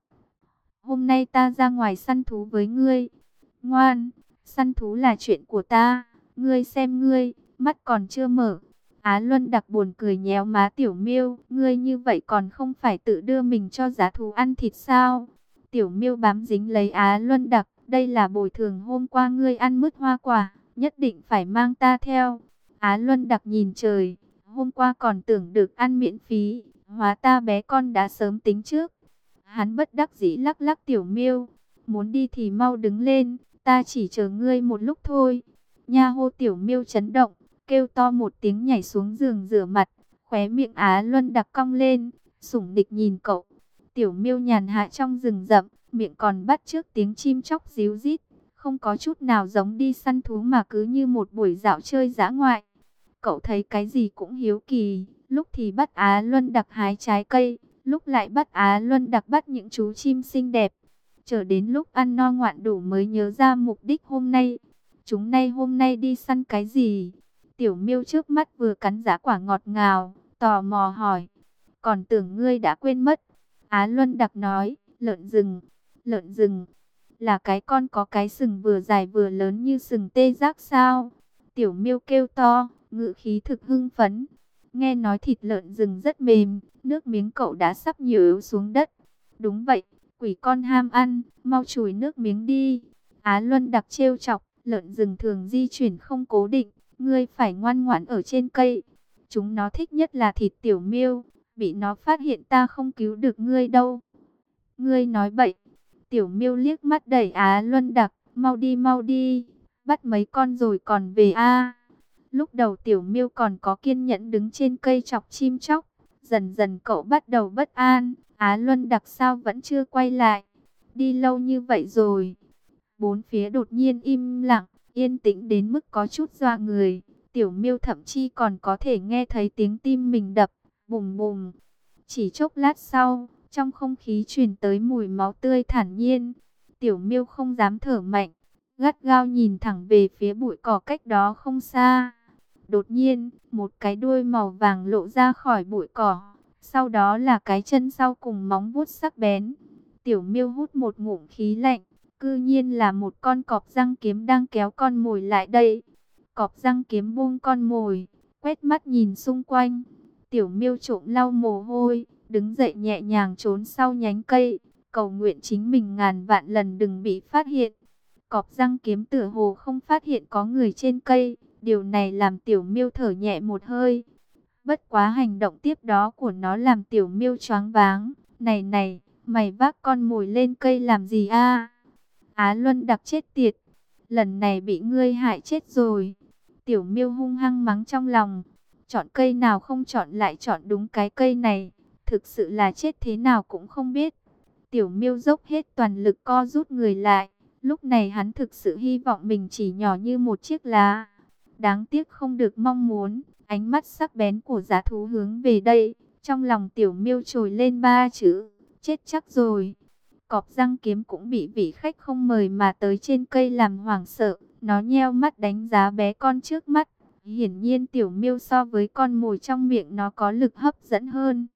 Hôm nay ta ra ngoài săn thú với ngươi. Ngoan, săn thú là chuyện của ta. Ngươi xem ngươi, mắt còn chưa mở. Á Luân Đặc buồn cười nhéo má Tiểu Miêu. Ngươi như vậy còn không phải tự đưa mình cho giá thú ăn thịt sao? Tiểu Miêu bám dính lấy Á Luân Đặc. Đây là bồi thường hôm qua ngươi ăn mứt hoa quả, nhất định phải mang ta theo. Á Luân Đặc nhìn trời, hôm qua còn tưởng được ăn miễn phí, hóa ta bé con đã sớm tính trước. Hắn bất đắc dĩ lắc lắc Tiểu Miêu, muốn đi thì mau đứng lên, ta chỉ chờ ngươi một lúc thôi. Nha hô. Tiểu Miêu chấn động, kêu to một tiếng nhảy xuống giường rửa mặt, khóe miệng Á Luân Đặc cong lên, sủng nịch nhìn cậu. Tiểu Miêu nhàn hạ trong rừng rậm, miệng còn bắt chước tiếng chim chóc ríu rít, không có chút nào giống đi săn thú mà cứ như một buổi dạo chơi dã ngoại. Cậu thấy cái gì cũng hiếu kỳ, lúc thì bắt Á Luân Đặc hái trái cây, lúc lại bắt Á Luân Đặc bắt những chú chim xinh đẹp. Chờ đến lúc ăn no ngoạn đủ mới nhớ ra mục đích hôm nay. Chúng nay hôm nay đi săn cái gì? Tiểu Miêu trước mắt vừa cắn giá quả ngọt ngào, tò mò hỏi. Còn tưởng ngươi đã quên mất. Á Luân Đặc nói, lợn rừng. Lợn rừng là cái con có cái sừng vừa dài vừa lớn như sừng tê giác sao? Tiểu Miêu kêu to, ngữ khí thực hưng phấn. Nghe nói thịt lợn rừng rất mềm, nước miếng cậu đã sắp nhớ xuống đất. Đúng vậy, quỷ con ham ăn, mau chùi nước miếng đi. Á Luân Đặc trêu chọc, lợn rừng thường di chuyển không cố định, ngươi phải ngoan ngoãn ở trên cây. Chúng nó thích nhất là thịt. Tiểu Miêu, bị nó phát hiện ta không cứu được ngươi đâu. Ngươi nói bậy. Tiểu Miêu liếc mắt đẩy Á Luân Đặc, mau đi mau đi, bắt mấy con rồi còn về a. Lúc đầu Tiểu Miêu còn có kiên nhẫn đứng trên cây chọc chim chóc, dần dần cậu bắt đầu bất an, Á Luân Đặc sao vẫn chưa quay lại? Đi lâu như vậy rồi. Bốn phía đột nhiên im lặng, yên tĩnh đến mức có chút dọa người. Tiểu Miêu thậm chí còn có thể nghe thấy tiếng tim mình đập, bùm bùm. Chỉ chốc lát sau, trong không khí truyền tới mùi máu tươi thản nhiên. Tiểu Miêu không dám thở mạnh, gắt gao nhìn thẳng về phía bụi cỏ cách đó không xa. Đột nhiên, một cái đuôi màu vàng lộ ra khỏi bụi cỏ, sau đó là cái chân sau cùng móng vuốt sắc bén. Tiểu Miêu hút một ngụm khí lạnh, cư nhiên là một con cọp răng kiếm đang kéo con mồi lại đây. Cọp răng kiếm buông con mồi, quét mắt nhìn xung quanh. Tiểu Miêu trộm lau mồ hôi, đứng dậy nhẹ nhàng trốn sau nhánh cây, cầu nguyện chính mình ngàn vạn lần đừng bị phát hiện. Cọp răng kiếm tựa hồ không phát hiện có người trên cây, điều này làm Tiểu Miêu thở nhẹ một hơi. Bất quá hành động tiếp đó của nó làm Tiểu Miêu choáng váng. Này này, mày vác con mồi lên cây làm gì a? Á Luân Đặc chết tiệt, lần này bị ngươi hại chết rồi. Tiểu Miêu hung hăng mắng trong lòng. Chọn cây nào không chọn lại chọn đúng cái cây này, thực sự là chết thế nào cũng không biết. Tiểu Miêu dốc hết toàn lực co rút người lại. Lúc này hắn thực sự hy vọng mình chỉ nhỏ như một chiếc lá. Đáng tiếc không được mong muốn. Ánh mắt sắc bén của dã thú hướng về đây. Trong lòng Tiểu Miêu trồi lên ba chữ: chết chắc rồi. Cọp răng kiếm cũng bị vị khách không mời mà tới trên cây làm hoảng sợ. Nó nheo mắt đánh giá bé con trước mắt. Hiển nhiên Tiểu Miêu so với con mồi trong miệng nó có lực hấp dẫn hơn.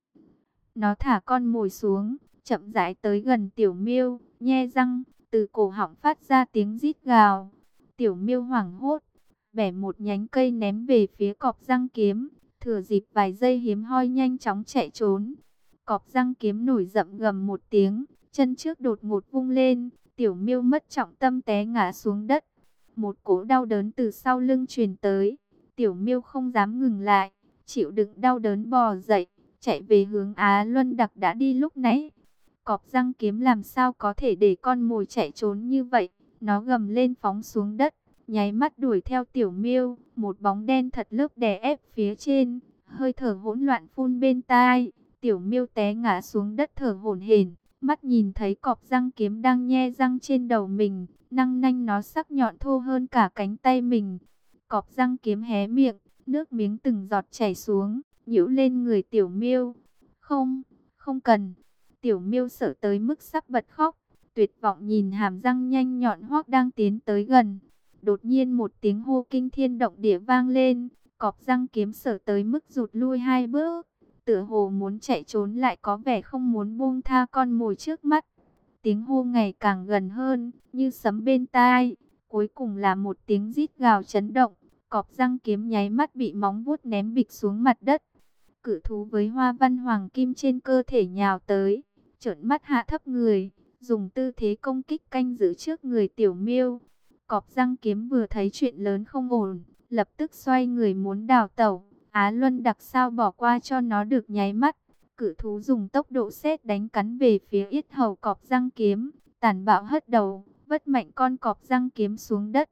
Nó thả con mồi xuống, chậm rãi tới gần Tiểu Miêu, nhe răng, từ cổ họng phát ra tiếng rít gào. Tiểu Miêu hoảng hốt, bẻ một nhánh cây ném về phía cọp răng kiếm, thừa dịp vài giây hiếm hoi nhanh chóng chạy trốn. Cọp răng kiếm nổi giận gầm một tiếng, chân trước đột ngột vung lên, Tiểu Miêu mất trọng tâm té ngã xuống đất. Một cỗ đau đớn từ sau lưng truyền tới, Tiểu Miêu không dám ngừng lại, chịu đựng đau đớn bò dậy, chạy về hướng Á Luân Đặc đã đi lúc nãy. Cọp răng kiếm làm sao có thể để con mồi chạy trốn như vậy? Nó gầm lên phóng xuống đất, nháy mắt đuổi theo Tiểu Miêu. Một bóng đen thật lớp đè ép phía trên, hơi thở hỗn loạn phun bên tai. Tiểu Miêu té ngã xuống đất thở hổn hển, mắt nhìn thấy cọp răng kiếm đang nhe răng trên đầu mình, răng nanh nó sắc nhọn thô hơn cả cánh tay mình. Cọp răng kiếm hé miệng, nước miếng từng giọt chảy xuống, nhiễu lên người Tiểu Miêu. Không, không cần. Tiểu Miêu sợ tới mức sắp bật khóc, tuyệt vọng nhìn hàm răng nhanh nhọn hoắc đang tiến tới gần. Đột nhiên một tiếng hô kinh thiên động địa vang lên, cọp răng kiếm sợ tới mức rụt lui hai bước, tựa hồ muốn chạy trốn lại có vẻ không muốn buông tha con mồi trước mắt. Tiếng hô ngày càng gần hơn, như sấm bên tai, cuối cùng là một tiếng rít gào chấn động. Cọp răng kiếm nháy mắt bị móng vuốt ném bịch xuống mặt đất. Cự thú với hoa văn hoàng kim trên cơ thể nhào tới, trợn mắt hạ thấp người, dùng tư thế công kích canh giữ trước người Tiểu Miêu. Cọp răng kiếm vừa thấy chuyện lớn không ổn, lập tức xoay người muốn đào tẩu. Á Luân Đặc sao bỏ qua cho nó được nháy mắt. Cự thú dùng tốc độ sét đánh cắn về phía yết hầu cọp răng kiếm, tàn bạo hất đầu, vất mạnh con cọp răng kiếm xuống đất.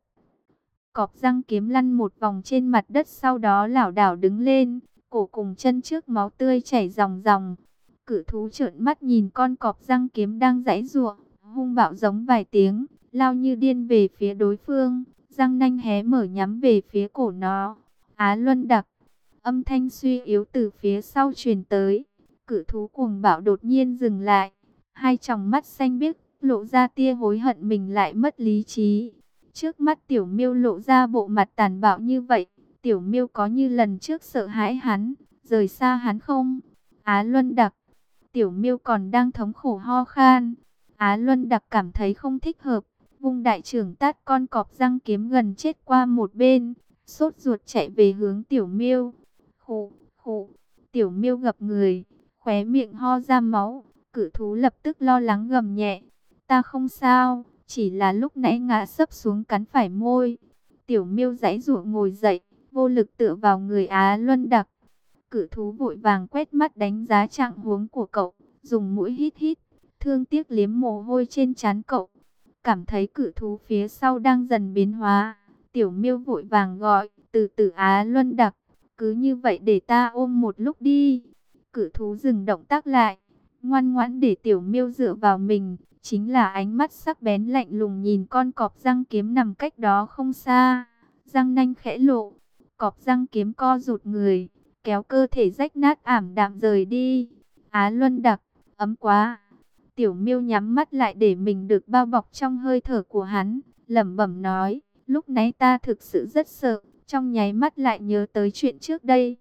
Cọp răng kiếm lăn một vòng trên mặt đất, sau đó lảo đảo đứng lên, cổ cùng chân trước máu tươi chảy ròng ròng. Cự thú trợn mắt nhìn con cọp răng kiếm đang giãy giụa, hung bạo giống vài tiếng, lao như điên về phía đối phương, răng nanh hé mở nhắm về phía cổ nó. Á Luân Đặc, âm thanh suy yếu từ phía sau truyền tới. Cự thú cuồng bạo đột nhiên dừng lại, hai tròng mắt xanh biếc lộ ra tia hối hận mình lại mất lý trí. Trước mắt Tiểu Miêu lộ ra bộ mặt tàn bạo như vậy, Tiểu Miêu có như lần trước sợ hãi hắn, rời xa hắn không? Á Luân Đặc, Tiểu Miêu còn đang thống khổ ho khan. Á Luân Đặc cảm thấy không thích hợp, vung đại trưởng tát con cọp răng kiếm gần chết qua một bên, sốt ruột chạy về hướng Tiểu Miêu. Khụ, khụ, Tiểu Miêu gập người, khóe miệng ho ra máu. Cự thú lập tức lo lắng gầm nhẹ, ta không sao, chỉ là lúc nãy ngã sấp xuống cắn phải môi. Tiểu Miêu giãy giụa ngồi dậy, vô lực tựa vào người Á Luân Đặc. Cự thú vội vàng quét mắt đánh giá trạng huống của cậu, dùng mũi hít hít, thương tiếc liếm mồ hôi trên trán cậu. Cảm thấy cự thú phía sau đang dần biến hóa, Tiểu Miêu vội vàng gọi, từ từ Á Luân Đặc, cứ như vậy để ta ôm một lúc đi. Cự thú dừng động tác lại, ngoan ngoãn để Tiểu Miêu dựa vào mình. Chính là ánh mắt sắc bén lạnh lùng nhìn con cọp răng kiếm nằm cách đó không xa. Răng nanh khẽ lộ, cọp răng kiếm co rụt người, kéo cơ thể rách nát ảm đạm rời đi. Á Luân Đặc, ấm quá. Tiểu Miêu nhắm mắt lại để mình được bao bọc trong hơi thở của hắn, lẩm bẩm nói, lúc nãy ta thực sự rất sợ, trong nháy mắt lại nhớ tới chuyện trước đây.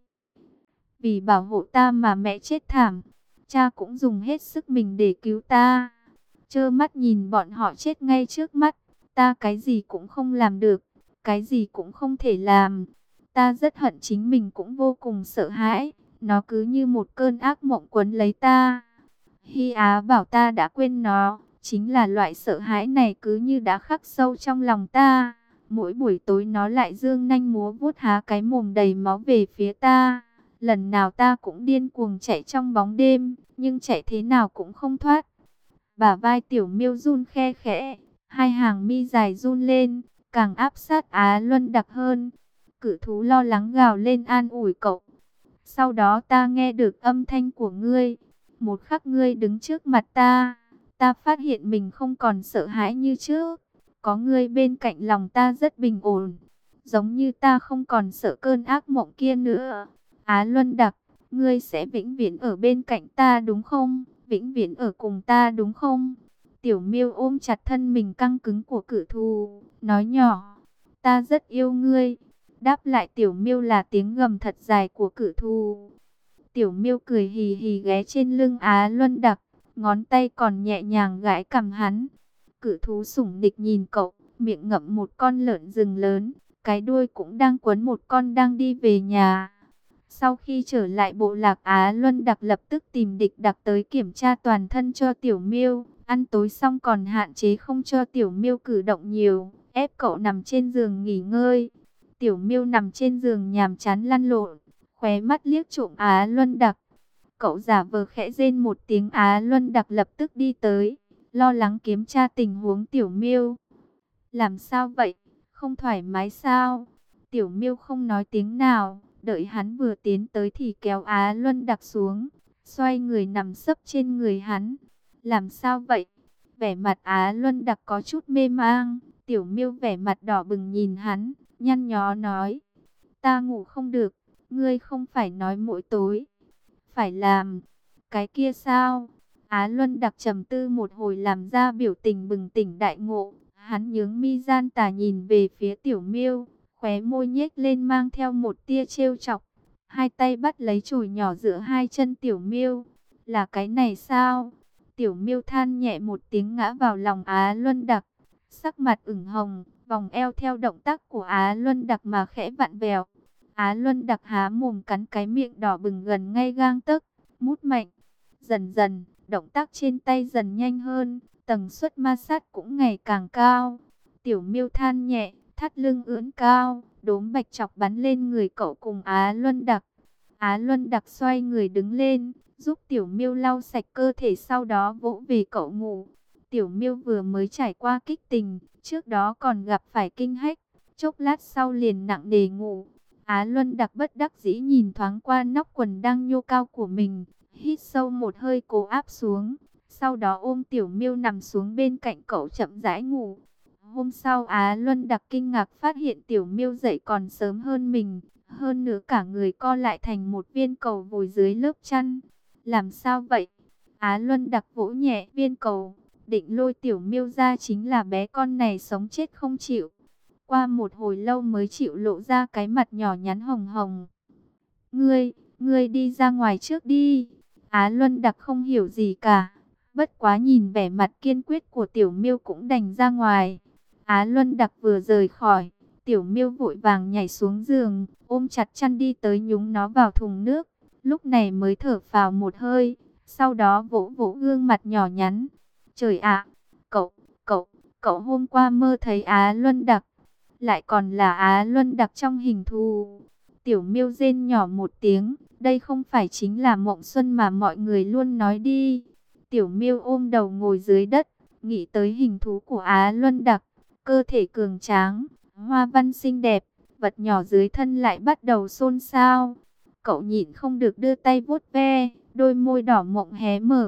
Vì bảo hộ ta mà mẹ chết thảm, cha cũng dùng hết sức mình để cứu ta. Trơ mắt nhìn bọn họ chết ngay trước mắt, ta cái gì cũng không làm được, cái gì cũng không thể làm. Ta rất hận chính mình, cũng vô cùng sợ hãi, nó cứ như một cơn ác mộng quấn lấy ta. Hy Á bảo ta đã quên nó, chính là loại sợ hãi này cứ như đã khắc sâu trong lòng ta. Mỗi buổi tối nó lại giương nanh múa vuốt há cái mồm đầy máu về phía ta. Lần nào ta cũng điên cuồng chạy trong bóng đêm, nhưng chạy thế nào cũng không thoát. Bả vai Tiểu Miêu run khe khẽ, hai hàng mi dài run lên, càng áp sát Á Luân Đặc hơn. Cự thú lo lắng gào lên an ủi cậu. Sau đó ta nghe được âm thanh của ngươi. Một khắc ngươi đứng trước mặt ta, ta phát hiện mình không còn sợ hãi như trước. Có ngươi bên cạnh lòng ta rất bình ổn, giống như ta không còn sợ cơn ác mộng kia nữa. Á Luân Đặc, ngươi sẽ vĩnh viễn ở bên cạnh ta đúng không? Vĩnh viễn ở cùng ta đúng không? Tiểu Miêu ôm chặt thân mình căng cứng của cự thú, nói nhỏ, ta rất yêu ngươi. Đáp lại Tiểu Miêu là tiếng gầm thật dài của cự thú. Tiểu Miêu cười hì hì ghé trên lưng Á Luân Đặc, ngón tay còn nhẹ nhàng gãi cằm hắn. Cự thú sủng nịch nhìn cậu, miệng ngậm một con lợn rừng lớn, cái đuôi cũng đang quấn một con đang đi về nhà. Sau khi trở lại bộ lạc, Á Luân Đặc lập tức tìm địch đặc tới kiểm tra toàn thân cho Tiểu Miêu. Ăn tối xong còn hạn chế không cho Tiểu Miêu cử động nhiều, ép cậu nằm trên giường nghỉ ngơi. Tiểu Miêu nằm trên giường nhàm chán lăn lộn, khóe mắt liếc trộm Á Luân Đặc. Cậu giả vờ khẽ rên một tiếng, Á Luân Đặc lập tức đi tới, lo lắng kiểm tra tình huống Tiểu Miêu. Làm sao vậy? Không thoải mái sao? Tiểu Miêu không nói tiếng nào, đợi hắn vừa tiến tới thì kéo Á Luân Đặc xuống, xoay người nằm sấp trên người hắn. Làm sao vậy? Vẻ mặt Á Luân Đặc có chút mê mang. Tiểu Miêu vẻ mặt đỏ bừng nhìn hắn, nhăn nhó nói, ta ngủ không được. Ngươi không phải nói mỗi tối phải làm cái kia sao? Á Luân Đặc trầm tư một hồi làm ra biểu tình bừng tỉnh đại ngộ. Hắn nhướng mi gian tà nhìn về phía Tiểu Miêu, khóe môi nhếch lên mang theo một tia trêu chọc. Hai tay bắt lấy chùi nhỏ giữa hai chân Tiểu Miêu. Là cái này sao? Tiểu Miêu than nhẹ một tiếng ngã vào lòng Á Luân Đặc, sắc mặt ửng hồng, vòng eo theo động tác của Á Luân Đặc mà khẽ vặn vẹo. Á Luân Đặc há mồm cắn cái miệng đỏ bừng gần ngay gang tấc, mút mạnh. Dần dần, động tác trên tay dần nhanh hơn, tần suất ma sát cũng ngày càng cao. Tiểu Miêu than nhẹ, thắt lưng ưỡn cao, đốm bạch chọc bắn lên người cậu cùng Á Luân Đặc. Á Luân Đặc xoay người đứng lên, giúp Tiểu Miêu lau sạch cơ thể, sau đó vỗ về cậu ngủ. Tiểu Miêu vừa mới trải qua kích tình, trước đó còn gặp phải kinh hách, chốc lát sau liền nặng nề ngủ. Á Luân Đặc bất đắc dĩ nhìn thoáng qua nóc quần đang nhô cao của mình, hít sâu một hơi cố áp xuống, sau đó ôm Tiểu Miêu nằm xuống bên cạnh cậu chậm rãi ngủ. Hôm sau Á Luân Đặc kinh ngạc phát hiện Tiểu Miêu dậy còn sớm hơn mình, hơn nữa cả người co lại thành một viên cầu vùi dưới lớp chăn. Làm sao vậy? Á Luân Đặc vỗ nhẹ viên cầu, định lôi Tiểu Miêu ra, chính là bé con này sống chết không chịu. Qua một hồi lâu mới chịu lộ ra cái mặt nhỏ nhắn hồng hồng. Ngươi, ngươi đi ra ngoài trước đi. Á Luân Đặc không hiểu gì cả, bất quá nhìn vẻ mặt kiên quyết của Tiểu Miêu cũng đành ra ngoài. Á Luân Đặc vừa rời khỏi, Tiểu Miêu vội vàng nhảy xuống giường, ôm chặt chăn đi tới nhúng nó vào thùng nước. Lúc này mới thở phào một hơi, sau đó vỗ vỗ gương mặt nhỏ nhắn. Trời ạ, cậu, cậu, cậu hôm qua mơ thấy Á Luân Đặc, lại còn là Á Luân Đặc trong hình thù. Tiểu Miêu rên nhỏ một tiếng, đây không phải chính là mộng xuân mà mọi người luôn nói đi. Tiểu Miêu ôm đầu ngồi dưới đất, nghĩ tới hình thú của Á Luân Đặc, cơ thể cường tráng, hoa văn xinh đẹp, vật nhỏ dưới thân lại bắt đầu xôn xao. Cậu nhịn không được đưa tay vuốt ve, đôi môi đỏ mọng hé mở,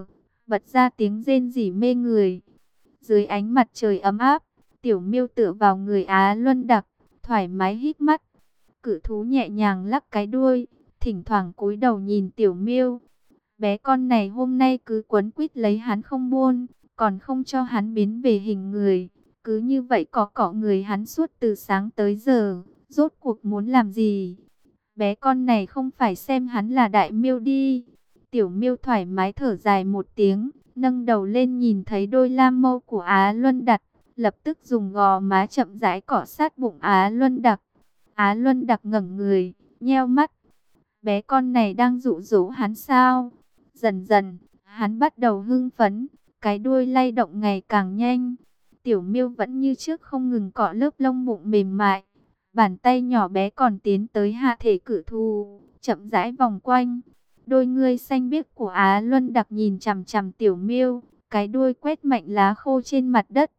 bật ra tiếng rên rỉ mê người. Dưới ánh mặt trời ấm áp, Tiểu Miêu tựa vào người Á Luân Đặc, thoải mái hít mắt. Cự thú nhẹ nhàng lắc cái đuôi, thỉnh thoảng cúi đầu nhìn Tiểu Miêu. Bé con này hôm nay cứ quấn quýt lấy hắn không buông, còn không cho hắn biến về hình người. Cứ như vậy cọ cọ người hắn suốt từ sáng tới giờ, rốt cuộc muốn làm gì? Bé con này không phải xem hắn là đại miêu đi. Tiểu Miêu thoải mái thở dài một tiếng, nâng đầu lên nhìn thấy đôi lam mâu của Á Luân Đặc, lập tức dùng gò má chậm rãi cọ sát bụng Á Luân Đặc. Á Luân Đặc ngẩng người, nheo mắt. Bé con này đang dụ dỗ hắn sao? Dần dần, hắn bắt đầu hưng phấn, cái đuôi lay động ngày càng nhanh. Tiểu Miêu vẫn như trước không ngừng cọ lớp lông bụng mềm mại. Bàn tay nhỏ bé còn tiến tới hạ thể cự thú, chậm rãi vòng quanh. Đôi ngươi xanh biếc của Á Luân Đặc nhìn chằm chằm Tiểu Miêu, cái đuôi quét mạnh lá khô trên mặt đất.